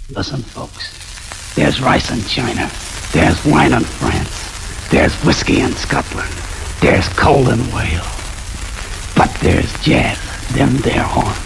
Listen, folks, there's rice in China, there's wine in France, there's whiskey in Scotland, there's coal in Wales, but there's jazz, them there horns.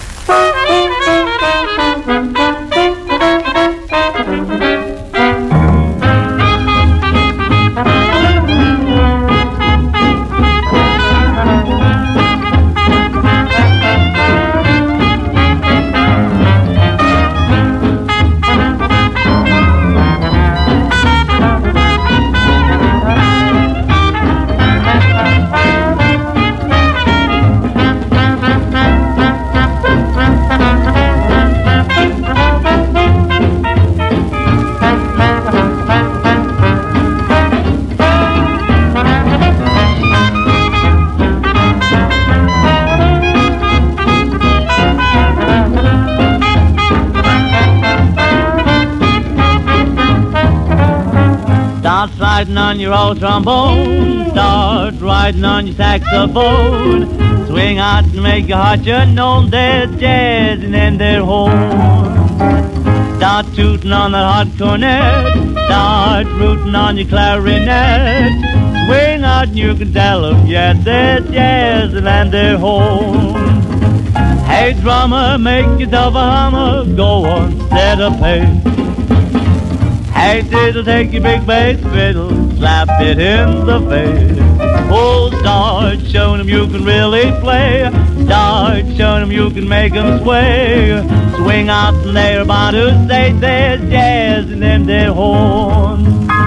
Start riding on your old trombone, start riding on your saxophone, swing out and make your heart your known. There's jazz in their horns. Start tooting on that hot cornet, start rooting on your clarinet, swing out and you can tell them, yes, there's jazz in their horns. Hey drummer, make yourself a hummer, go on, set a pace. Hey diddle, take your big bass fiddle, slap it in the face. Oh, start showing them you can really play, start showing them you can make them sway. Swing out and they're about to say there's jazz in them their horns.